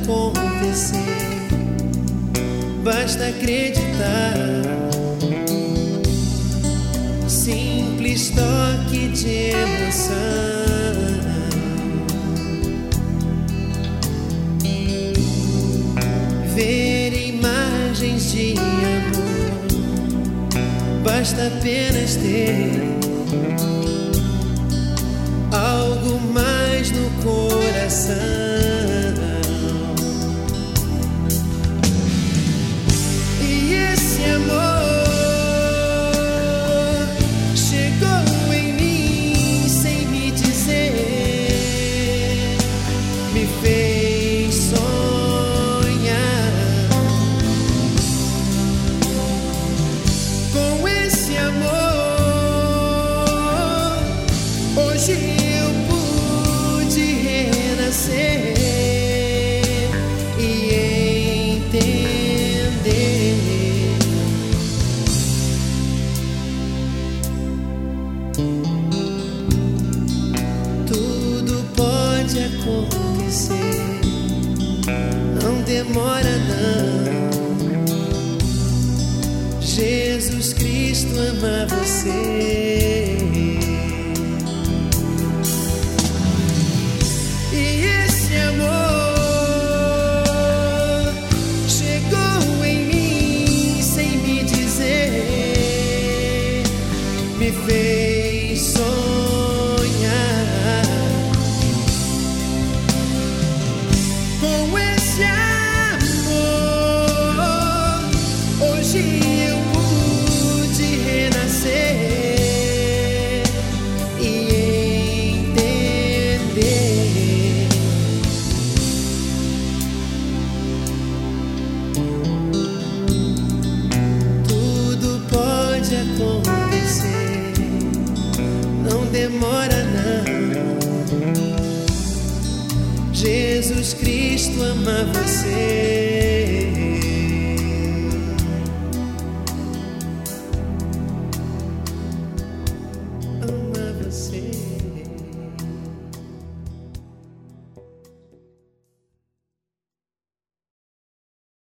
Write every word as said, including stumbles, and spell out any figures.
acontecer, basta acreditar. Simples toque de emoção, ver imagens de amor, basta apenas ter algo mais no coração. E esse amor chegou em mim sem me dizer, me fez sonhar. Com esse amor hoje eu pude renascer e entender. Tudo pode acontecer, não demora não. Jesus Cristo ama você. Me fez sonhar. Com esse amor hoje eu pude renascer e entender. Tudo pode acontecer, não demora não. Jesus Cristo ama você.